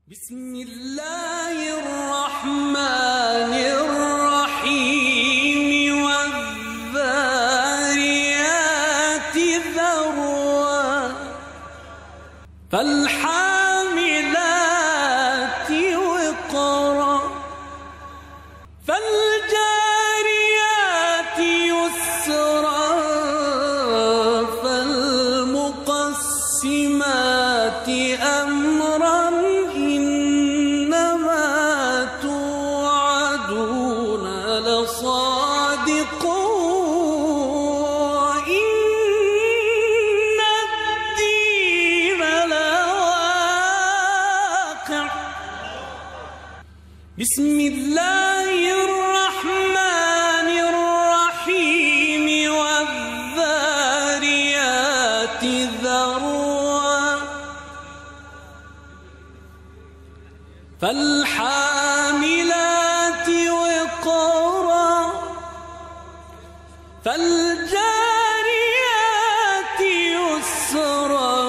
بسم الله الرحمن الرحيم والذاريات ذروا فالحاملات وقرا فالجاريات يسرا فالمقسمات أمرا صادق إن الدين لواقع بسم الله الرحمن الرحيم والذاريات ذروا فالحاملات وقرا فالجاريات يسرا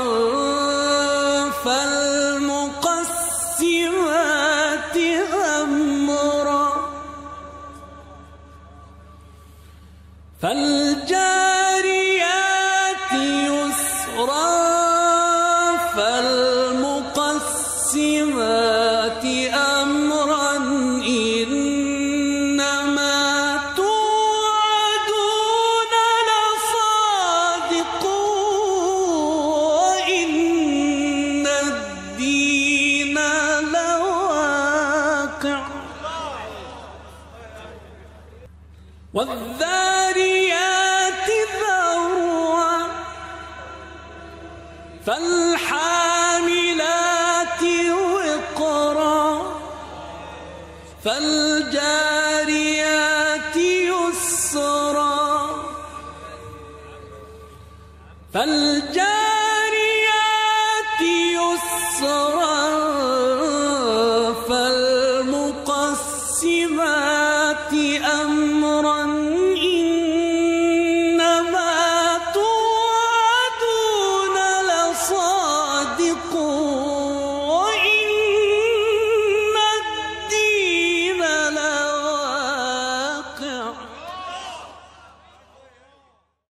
فالمقسمات أمرا فالجاريات يسرا فالمقسمات أمرا والذاريات ذروا فالحاملات وقرا فالجاريات يسرا فالجاريات يسرا